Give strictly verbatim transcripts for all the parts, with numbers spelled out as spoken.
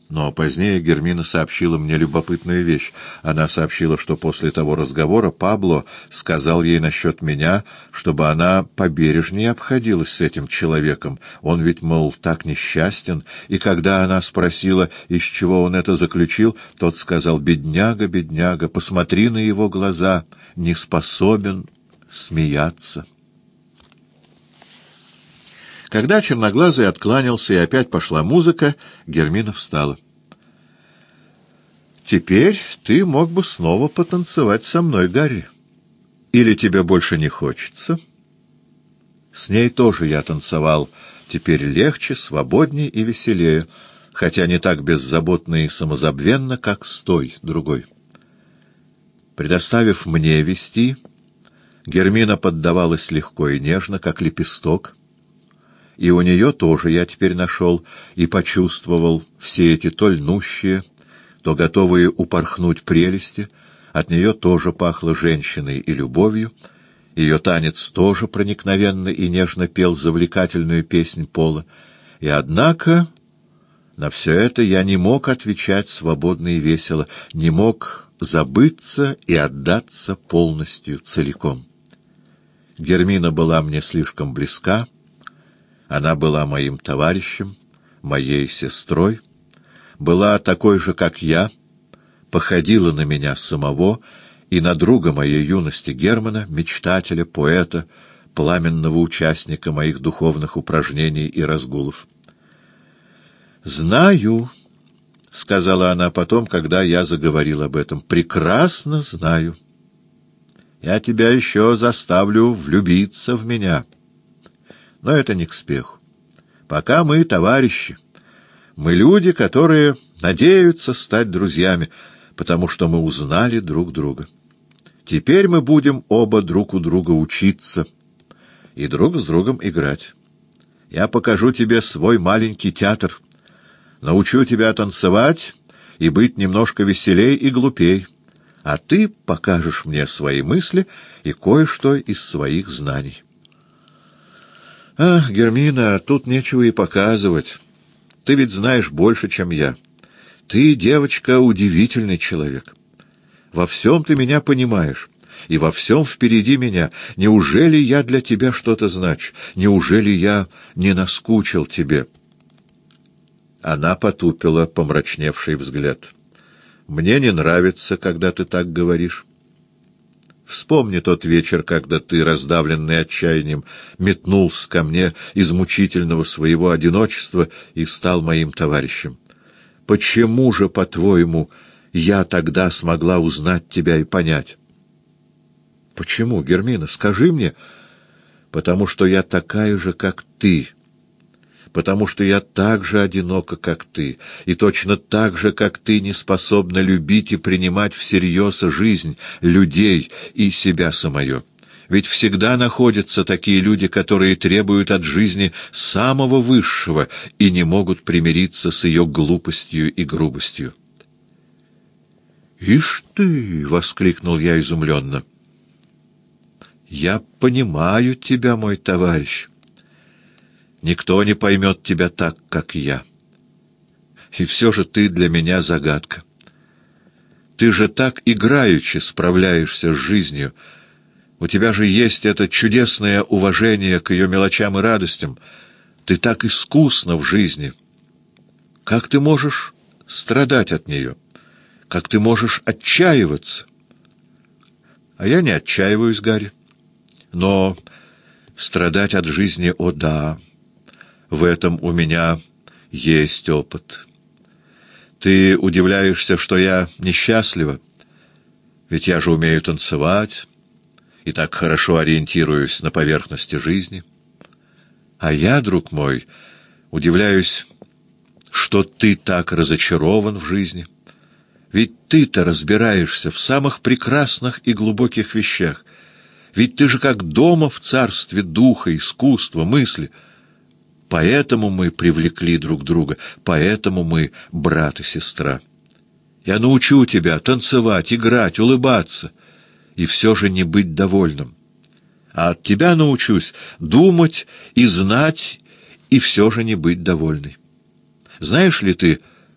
Но позднее Гермина сообщила мне любопытную вещь. Она сообщила, что после того разговора Пабло сказал ей насчет меня, чтобы она побережнее обходилась с этим человеком. Он ведь, мол, так несчастен. И когда она спросила, из чего он это заключил, тот сказал: «Бедняга, бедняга, посмотри на его глаза, не способен смеяться». Когда Черноглазый откланялся и опять пошла музыка, Гермина встала. «Теперь ты мог бы снова потанцевать со мной, Гарри. Или тебе больше не хочется?» С ней тоже я танцевал, теперь легче, свободнее и веселее, хотя не так беззаботно и самозабвенно, как с той, другой. Предоставив мне вести, Гермина поддавалась легко и нежно, как лепесток, и у нее тоже я теперь нашел и почувствовал все эти то льнущие, то готовые упорхнуть прелести. От нее тоже пахло женщиной и любовью. Ее танец тоже проникновенно и нежно пел завлекательную песнь пола. И однако на все это я не мог отвечать свободно и весело, не мог забыться и отдаться полностью, целиком. Гермина была мне слишком близка. Она была моим товарищем, моей сестрой, была такой же, как я, походила на меня самого и на друга моей юности Германа, мечтателя, поэта, пламенного участника моих духовных упражнений и разгулов. «Знаю», — сказала она потом, когда я заговорил об этом, — «прекрасно знаю. Я тебя еще заставлю влюбиться в меня». Но это не к спеху. Пока мы товарищи. Мы люди, которые надеются стать друзьями, потому что мы узнали друг друга. Теперь мы будем оба друг у друга учиться и друг с другом играть. Я покажу тебе свой маленький театр, научу тебя танцевать и быть немножко веселей и глупей, а ты покажешь мне свои мысли и кое-что из своих знаний. «Ах, Гермина, тут нечего и показывать. Ты ведь знаешь больше, чем я. Ты, девочка, удивительный человек. Во всем ты меня понимаешь, и во всем впереди меня. Неужели я для тебя что-то значу? Неужели я не наскучил тебе?» Она потупила помрачневший взгляд. «Мне не нравится, когда ты так говоришь. Вспомни тот вечер, когда ты, раздавленный отчаянием, метнулся ко мне из мучительного своего одиночества и стал моим товарищем. Почему же, по-твоему, я тогда смогла узнать тебя и понять?» «Почему, Гермина? Скажи мне». «Потому что я такая же, как ты. Потому что я так же одинока, как ты, и точно так же, как ты, не способна любить и принимать всерьез жизнь, людей и себя самое. Ведь всегда находятся такие люди, которые требуют от жизни самого высшего и не могут примириться с ее глупостью и грубостью». «Ишь ты!» — воскликнул я изумленно. «Я понимаю тебя, мой товарищ. Никто не поймет тебя так, как я. И все же ты для меня загадка. Ты же так играючи справляешься с жизнью. У тебя же есть это чудесное уважение к ее мелочам и радостям. Ты так искусна в жизни. Как ты можешь страдать от нее? Как ты можешь отчаиваться?» «А я не отчаиваюсь, Гарри. Но страдать от жизни, о да, в этом у меня есть опыт. Ты удивляешься, что я несчастлива? Ведь я же умею танцевать и так хорошо ориентируюсь на поверхности жизни. А я, друг мой, удивляюсь, что ты так разочарован в жизни. Ведь ты-то разбираешься в самых прекрасных и глубоких вещах. Ведь ты же как дома в царстве духа, искусства, мысли. Поэтому мы привлекли друг друга, поэтому мы брат и сестра. Я научу тебя танцевать, играть, улыбаться, и все же не быть довольным. А от тебя научусь думать и знать, и все же не быть довольной. Знаешь ли ты,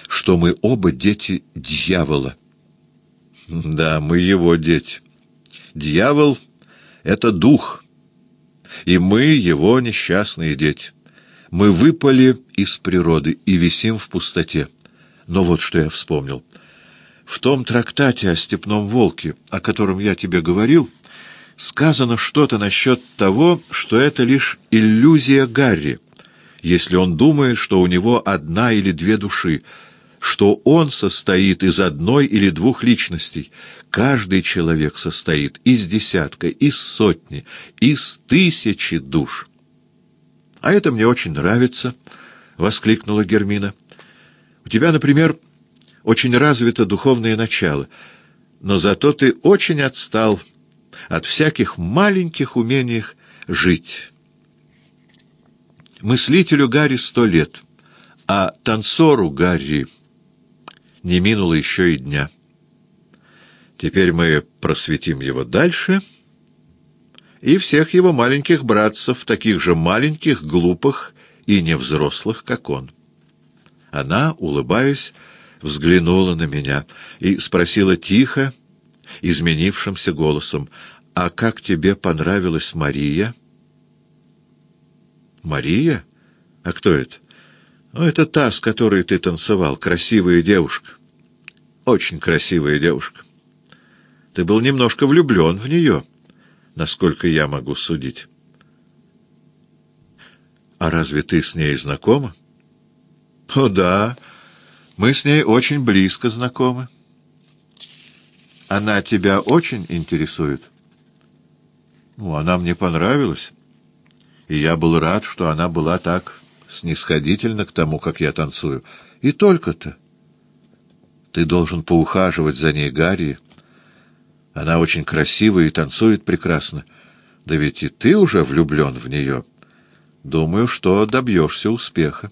что мы оба дети дьявола. Да, мы его дети. Дьявол — это дух, и мы его несчастные дети. Мы выпали из природы и висим в пустоте. Но вот что я вспомнил. В том трактате о степном волке, о котором я тебе говорил, сказано что-то насчет того, что это лишь иллюзия Гарри, если он думает, что у него одна или две души, что он состоит из одной или двух личностей. Каждый человек состоит из десятка, из сотни, из тысячи душ. — А это мне очень нравится, — воскликнула Гермина. — У тебя, например, очень развито духовное начало, но зато ты очень отстал от всяких маленьких умениях жить. Мыслителю Гарри сто лет, а танцору Гарри не минуло еще и дня. Теперь мы просветим его дальше, и всех его маленьких братцев, таких же маленьких, глупых и невзрослых, как он. Она, улыбаясь, взглянула на меня и спросила тихо, изменившимся голосом: «А как тебе понравилась Мария?» «Мария? А кто это?» «Ну, это та, с которой ты танцевал, красивая девушка. Очень красивая девушка. Ты был немножко влюблен в нее, насколько я могу судить». «А разве ты с ней знакома?» «О, да, мы с ней очень близко знакомы». «Она тебя очень интересует?» «Ну, она мне понравилась, и я был рад, что она была так снисходительна к тому, как я танцую. И только-то. Ты должен поухаживать за ней, Гарри. Она очень красивая и танцует прекрасно. Да ведь и ты уже влюблен в нее. Думаю, что добьешься успеха».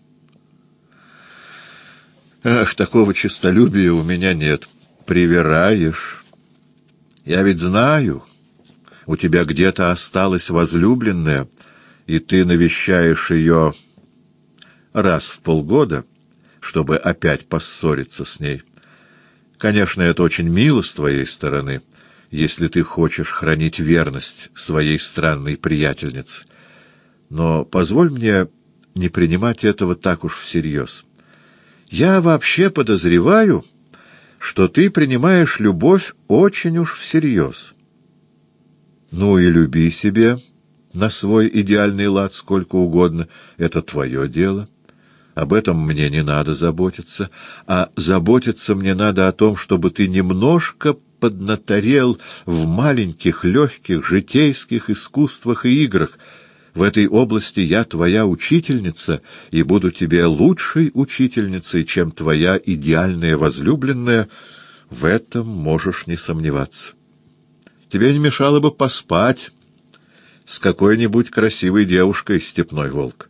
«Ах, такого честолюбия у меня нет. Привираешь. Я ведь знаю, у тебя где-то осталась возлюбленная, и ты навещаешь ее раз в полгода, чтобы опять поссориться с ней. Конечно, это очень мило с твоей стороны, если ты хочешь хранить верность своей странной приятельнице. Но позволь мне не принимать этого так уж всерьез. Я вообще подозреваю, что ты принимаешь любовь очень уж всерьез. Ну и люби себе на свой идеальный лад сколько угодно, это твое дело. Об этом мне не надо заботиться, а заботиться мне надо о том, чтобы ты немножко поднаторел в маленьких, легких, житейских искусствах и играх. В этой области я твоя учительница и буду тебе лучшей учительницей, чем твоя идеальная возлюбленная. В этом можешь не сомневаться. Тебе не мешало бы поспать с какой-нибудь красивой девушкой, степной волк».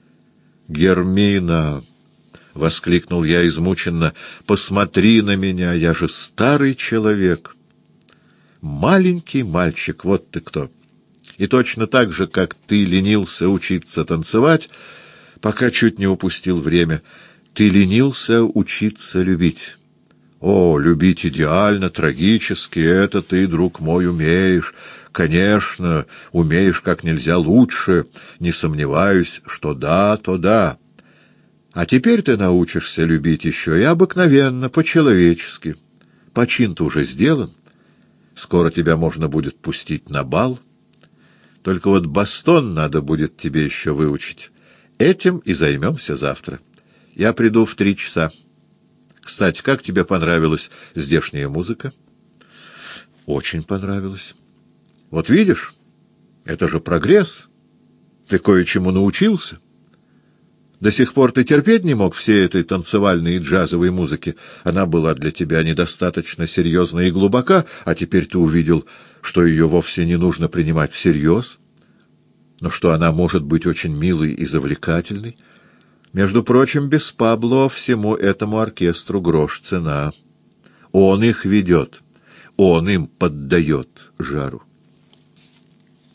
«Гермина!» — воскликнул я измученно. «Посмотри на меня, я же старый человек. Маленький мальчик, вот ты кто. И точно так же, как ты ленился учиться танцевать, пока чуть не упустил время, ты ленился учиться любить. О, любить идеально, трагически, это ты, друг мой, умеешь. Конечно, умеешь как нельзя лучше, не сомневаюсь, что да, то да. А теперь ты научишься любить еще и обыкновенно, по-человечески. Почин-то уже сделан. Скоро тебя можно будет пустить на бал. Только вот бастон надо будет тебе еще выучить. Этим и займемся завтра. Я приду в три часа. Кстати, как тебе понравилась здешняя музыка?» «Очень понравилась. Вот видишь, это же прогресс. Ты кое-чему научился. До сих пор ты терпеть не мог всей этой танцевальной и джазовой музыки. Она была для тебя недостаточно серьезна и глубока, а теперь ты увидел, что ее вовсе не нужно принимать всерьез, но что она может быть очень милой и завлекательной. Между прочим, без Пабло всему этому оркестру грош цена. Он их ведет, он им поддает жару.